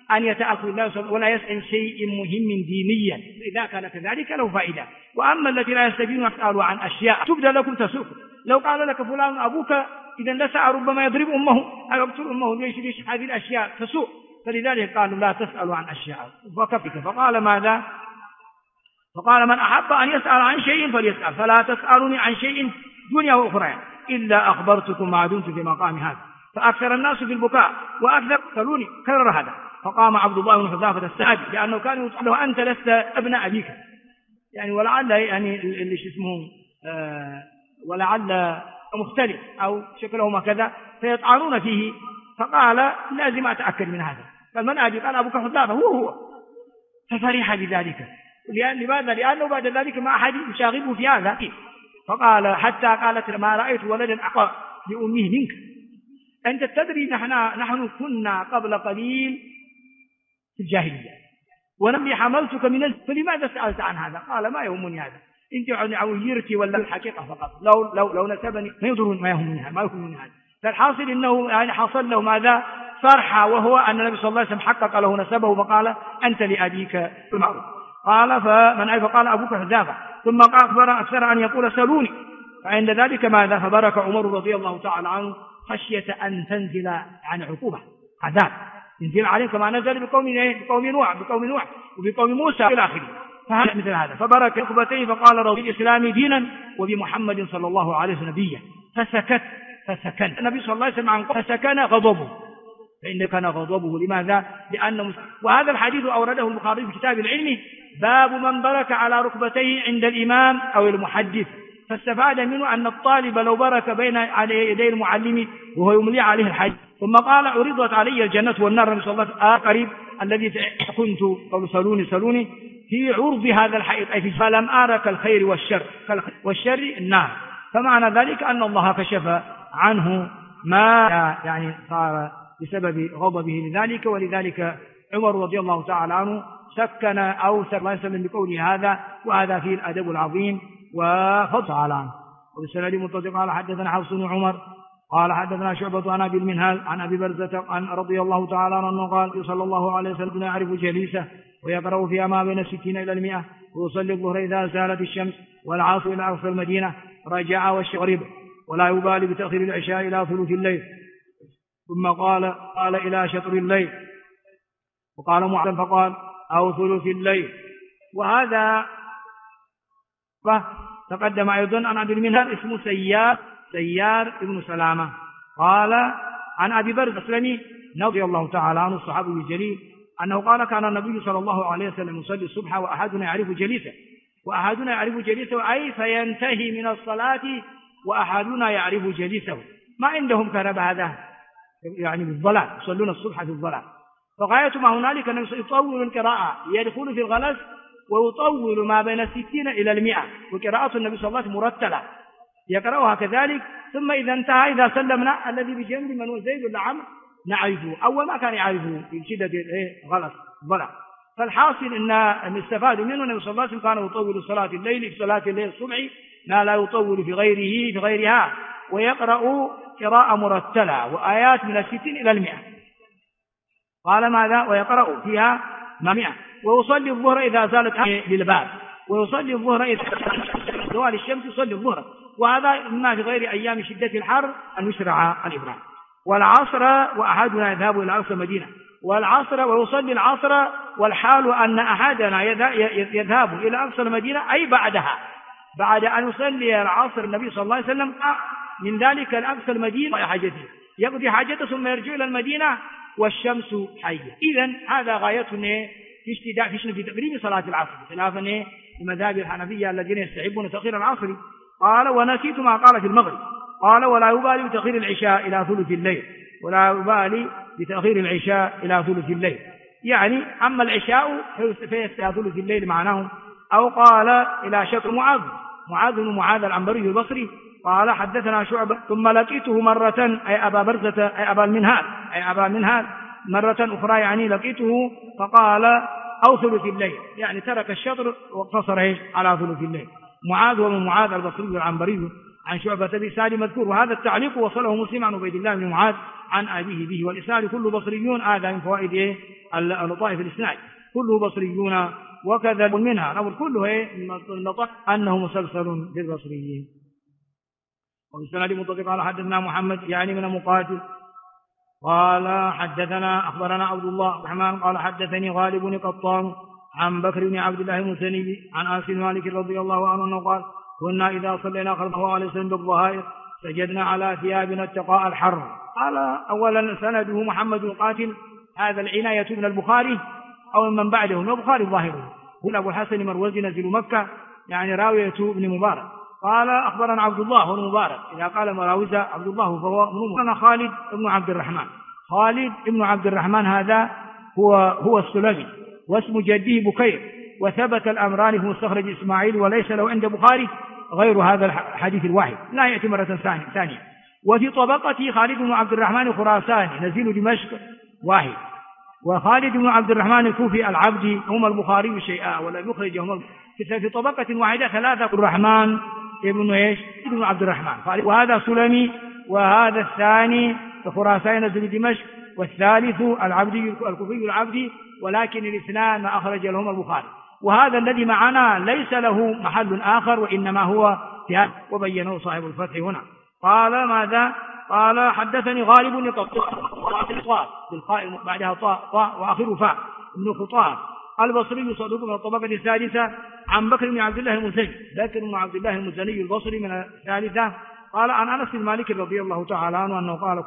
أن يتأخر الله ولا يسأل شيء مهم دينيا، إذا كان كذلك له فائدة. وأما التي لا يستفيدون يسألوا عن أشياء تبدأ لكم تسوق. لو قال لك فلان أبوك إذا لسعى ربما يضرب أمه أو يقتل أمه، ليش هذه الأشياء تسوق؟ فلذلك قالوا لا تسألوا عن أشياء وكفك. فقال ماذا؟ فقال من أحب أن يسأل عن شيء فليسأل، فلا تسألوني عن شيء دنيا وأخرى إلا أخبرتكم ما دمت في مقام هذا. فأكثر الناس في البكاء وأكثر سألوني، كرر هذا. فقام عبد الله بن حذافة السعدي لأنه كان يقول له أنت لست ابن أبيك، يعني ولعل يعني اللي اسمه ولعل مختلف أو شكلهما كذا فيطعنون فيه. فقال لازم أتأكد من هذا. قال من أبي؟ قال أبوك حذافة هو. ففرح بذلك. لماذا؟ لأنه بعد ذلك ما أحد يشاغبه في هذا. فقال حتى قالت ما رأيت ولدا أقوى لأمه منك. أنت تدري نحن كنا قبل قليل في الجاهلية ونمي حملتك من فلماذا سألت عن هذا؟ قال ما يهمني هذا، انت عويرتي ولا الحقيقة فقط، لو نسبني ما يضرني، ما يهمني هذا. فالحاصل إنه يعني حصل له ماذا؟ فرحة، وهو أن النبي صلى الله عليه وسلم حقق له نسبه فقال أنت لأبيك المعروف. قال فمن أي؟ فقال أبوك حذافة. ثم أكثر أن يقول سلوني. فعند ذلك ماذا؟ فبرك عمر رضي الله تعالى عنه خشية أن تنزل عن عقوبة عذاب ينزل عليهم كما نزل بقوم نوح وبقوم موسى إلى آخره. فهذا مثل هذا. فبرك عقبتين فقال رضي الإسلام دينا وبمحمد صلى الله عليه وسلم نبيا. فسكن النبي صلى الله عليه وسلم عن فسكن غضبه، فإن كان غضبه لماذا؟ لأنه وهذا الحديث أورده البخاري في كتاب العلم باب من برك على ركبتيه عند الإمام أو المحدث. فاستفاد منه أن الطالب لو برك بين على يدي المعلم وهو يملي عليه الحديث ثم قال عرضت علي الجنة والنار النبي صلى الله عليه وسلم قريب الذي كنت قالوا سلوني في عرض هذا الحديث أي فلم أرك الخير والشر النار. فمعنى ذلك أن الله كشف عنه ما يعني صار بسبب غضبه لذلك. ولذلك عمر رضي الله تعالى عنه سكن أو صلى الله عليه وسلم بقوله هذا، وهذا فيه الأدب العظيم وفضل تعالى عنه. وبالسند متصل قال حدثنا حفص بن عمر قال حدثنا شعبة عن أبي المنهال عن أبي برزة عن رضي الله تعالى عنه قال صلى الله عليه وسلم يعرف جليسه ويقرأ فيها ما بين 60 إلى 100 ويصلي الظهر إذا زالت الشمس والعصر إلى أقصى المدينة رجع والشغرب ولا يبالي بتأخير العشاء إلى ثلث الليل. ثم قال إلى شطر الليل. وقال معاذ فقال أو ثلث الليل. وهذا تقدم أيضا عن أبي المنهال اسمه سيار ابن سلامة قال عن أبي برزة الأسلمي رضي الله تعالى عنه الصحابي الجليل أنه قال كان النبي صلى الله عليه وسلم يصلي الصبح وأحدنا يعرف جليسه أي فينتهي من الصلاة وأحدنا يعرف جليسه. ما عندهم كرب هذا يعني بالظلام، يصلون الصبح في الظلام. فغاية ما هنالك أنه يطول القراءة يدخل في الغلس ويطول ما بين 60 إلى 100. وقراءة النبي صلى الله عليه وسلم مرتلة يقرأها كذلك. ثم إذا انتهى إذا سلمنا الذي بجنب من هو زيد ولا عمرو نعرفه، أول ما كان يعرفه في شدة غلس ظلام. فالحاصل أن استفاد منه النبي صلى الله عليه وسلم كان يطول صلاة الليل في صلاة الليل الصبح ما لا يطول في غيرها ويقرأ قراءة مرتلة وآيات من 60 إلى 100. قال ماذا؟ ويقرأ فيها 100. ويصلي الظهر إذا زالت للباب، ويصلي الظهر إذا زوال الشمس يصلي الظهر. وهذا ما في غير أيام شدة الحر أن يشرع الإبرام. والعصر وأحدنا يذهب إلى أقصى المدينة والعصر ويصلي العصر والحال أن أحدنا يذهب إلى أقصى المدينة أي بعد أن يصلي العصر النبي صلى الله عليه وسلم من ذلك الأقصى المدينة يقضي حاجته ثم يرجع إلى المدينة والشمس حية. إذن هذا غايتنا في تقريب صلاة العصر خلافا لمذاهب الحنفية الذين يستحبون تأخير العصر. قال ونسيت ما قال في المغرب قال ولا يبالي بتأخير العشاء إلى ثلث الليل يعني أما العشاء فهي ثلث الليل معناه. أو قال إلى شطر معاذ بن معاذ العنبري البصري قال حدثنا شعبة ثم لقيته مرة أي أبا برزة أي أبا المنهال مرة أخرى يعني لقيته فقال أو ثلث الليل يعني ترك الشطر واقتصر على ثلث الليل. معاذ ومن معاذ البصري العنبري عن شعبة بإسناد مذكور. وهذا التعليق وصله مسلم عن عبيد الله بن معاذ عن أبيه به، والإسناد كله بصريون. هذا من فوائد اللطائف الإسناد، كله بصريون. وكذا منها الأمر كله أنه مسلسل بالبصريين. وبالسناد متفق قال حدثنا محمد يعني من مقاتل قال حدثنا أخبرنا عبد الله الرحمن قال حدثني غالب بن قطان عن بكر بن عبد الله المزني عن أنس بن مالك رضي الله عنه أنه قال كنا إذا صلينا خلف الله عليه وسلم بالظهائر سجدنا على ثيابنا اتقاء الحر. قال أولا سنده محمد بن قاتل، هذا العناية من البخاري أو من بعده من البخاري ظاهره. هنا أبو الحسن مروزي نزل مكة يعني راوية ابن مبارك. قال أخبرنا عبد الله بن مبارك، إذا قال مراوزة عبد الله فهو أنا خالد بن عبد الرحمن. خالد بن عبد الرحمن هذا هو السلمي، واسم جده بكير، وثبت الأمران في مستخرج إسماعيل، وليس له عند بخاري غير هذا الحديث الواحد، لا يأتي مرة ثانية. وفي طبقته خالد بن عبد الرحمن خراساني نزيل دمشق واحد، وخالد بن عبد الرحمن الكوفي العبدي هم البخاري شيئا ولم يخرجهم في طبقة واحدة ثلاثة. الرحمن ابن عبد الرحمن، وهذا سلمي، وهذا الثاني خراساني نزل دمشق، والثالث العبدي الكوفي العبدي، ولكن الاثنان ما أخرج لهم البخاري. وهذا الذي معنا ليس له محل آخر، وإنما هو في هذا، وبينه صاحب الفتح هنا. قال ماذا؟ قال حدثني غالب بن قطان بالقاء بعدها طاء وآخره فاء ابن خطاب البصري صدوق من الطبقة الثالثة عن بكر بن عبد الله المزني. بكر بن عبد الله المزني البصري من الثالثة. قال عن أنس بن مالك رضي الله تعالى عنه أنه قال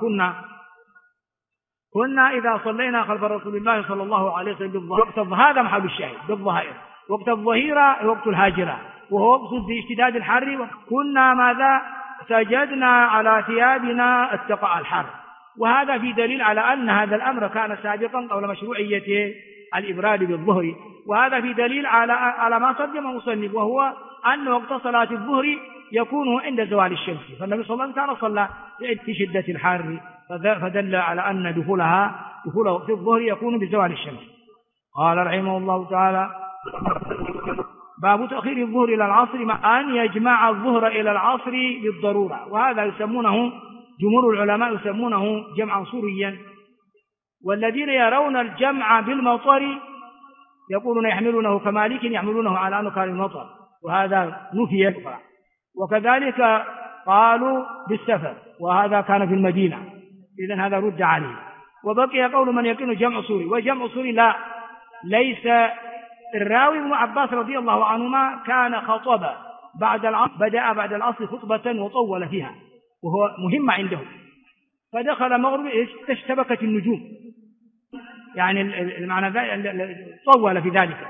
كنا إذا صلينا خلف رسول الله صلى الله عليه وسلم وقت هذا محل الشاهد بالظهائر، وقت الظهيرة وقت الهاجرة، وهو وقت اشتداد الحر. كنا ماذا؟ سجدنا على ثيابنا اتقاء الحر. وهذا في دليل على أن هذا الأمر كان سابقا قبل مشروعية الإبراد بالظهر. وهذا في دليل على ما ترجم المصنف، وهو أن وقت صلاة الظهر يكون عند زوال الشمس، فالنبي صلى الله عليه وسلم كان صلى في شدة الحر، فدل على أن دخول وقت الظهر يكون بزوال الشمس. قال رحمه الله تعالى باب تأخير الظهر إلى العصر مع أن يجمع الظهر إلى العصر بالضرورة. وهذا يسمونه جمهور العلماء يسمونه جمعا صوريا، والذين يرون الجمع بالمطر يقولون يحملونه كمالك يحملونه على أنه كان المطر، وهذا نفي. وكذلك قالوا بالسفر، وهذا كان في المدينة، إذن هذا رد عليه. وبقي قول من يقين جمع صوري، وجمع صوري لا ليس. الراوي ابن عباس رضي الله عنهما كان خطب بعد العصر، بدأ بعد العصر خطبة وطول فيها، وهو مهم عنده، فدخل مغرب اشتبكت النجوم، يعني المعنى طول في ذلك.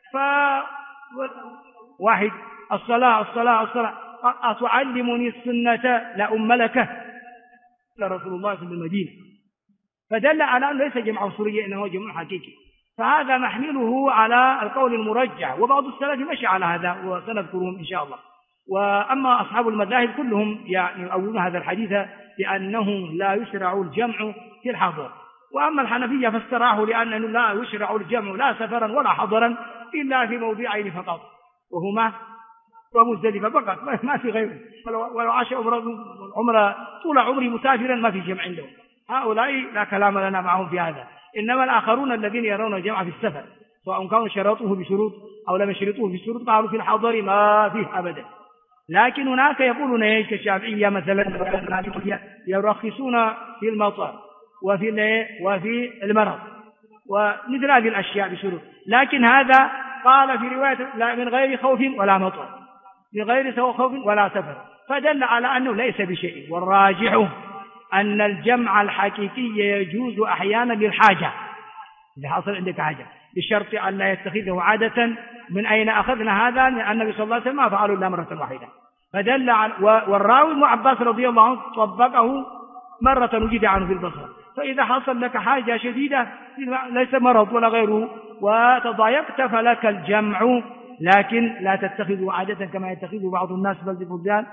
فواحد الصلاة أتعلمني السنة لأملكه لرسول الله صلى الله عليه وسلم بالمدينة، فدل على أنه ليس جمع صوري إنه جمع حقيقي. فهذا نحمله على القول المرجح، وبعض السلف مشى على هذا وسنذكرهم إن شاء الله. وأما أصحاب المذاهب كلهم يعني يؤولون هذا الحديث بأنه لا يشرع الجمع في الحضر. وأما الحنفية فاستراحوا لأنه لا يشرع الجمع لا سفرا ولا حضرا إلا في موضعين فقط، وهما ومزدلفة فقط، ما في غيره. ولو عاش عمر طول عمره مسافرا ما في جمع عندهم. هؤلاء لا كلام لنا معهم في هذا. إنما الآخرون الذين يرون الجمع في السفر سواء كانوا شرطوه بشروط أو لم يشرطوه بشروط قالوا في الحضر ما فيه أبدا. لكن هناك يقولون ايش كالشافعية مثلا يرخصون في المطر وفي المرض ومثل هذه الأشياء بشروط. لكن هذا قال في رواية لا من غير خوف ولا مطر، من غير خوف ولا سفر، فدل على أنه ليس بشيء. والراجح أن الجمع الحقيقي يجوز أحيانا للحاجة، إذا حصل عندك حاجة، بشرط أن لا يتخذه عادة. من أين أخذنا هذا؟ من النبي صلى الله عليه وسلم ما فعلوا إلا مرة واحدة، فدل على. والراوي ابن عباس رضي الله عنه طبقه مرة وجد عنه في البصر. فإذا حصل لك حاجة شديدة ليس مرض ولا غيره وتضايقت فلك الجمع، لكن لا تتخذه عادة كما يتخذه بعض الناس بل البلدان.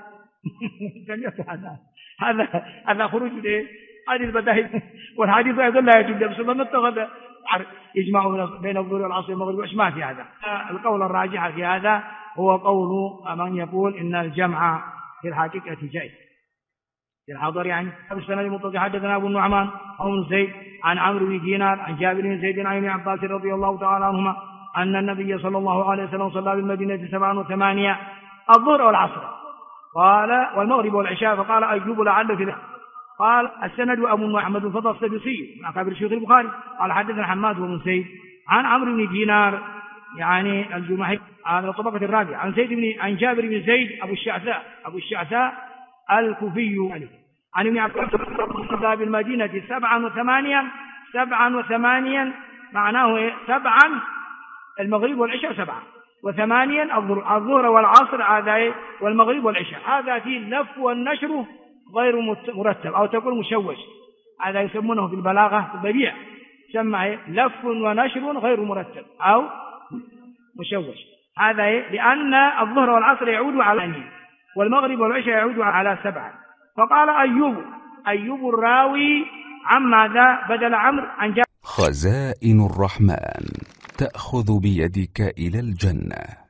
هذا خروج هذه المذاهب. والحديث أيضا لا يجوز بس ما اتخذ يجمع بين الظهر والعصر والمغرب، وإيش ما في هذا. القول الراجح في هذا هو قول من يقول إن الجمع في الحقيقة جائز في الحضر يعني. السند المتصل حدثنا أبو النعمان بن زيد عن عمرو بن دينار عن جابر بن زيد عن ابن عباس رضي الله تعالى عنهما أن النبي صلى الله عليه وسلم صلى بالمدينة 7 و8 الظهر والعصر قال والمغرب والعشاء فقال أيوب لعل في ذلك. قال السند أبو محمد الفضل السدوسي من أكابر شيوخ البخاري قال حدثنا حماد بن زيد عن عمرو بن دينار يعني الجمحي على الطبقة الرابعة عن جابر بن زيد أبو الشعثاء الكوفي عن ابن عباس بالمدينة 7 و8 معناه 7 المغرب والعشاء 7 و8 الظهر والعصر هذا والمغرب والعشاء. هذا فيه اللف والنشر غير مرتب أو تقول مشوش. هذا يسمونه في البلاغة في البديع يسمى لف ونشر غير مرتب أو مشوش. هذا لأن الظهر والعصر يعود على 8 والمغرب والعشاء يعود على 7. فقال أيوب الراوي عن ماذا بدل عمرو عن خزائن الرحمن تأخذ بيدك إلى الجنة.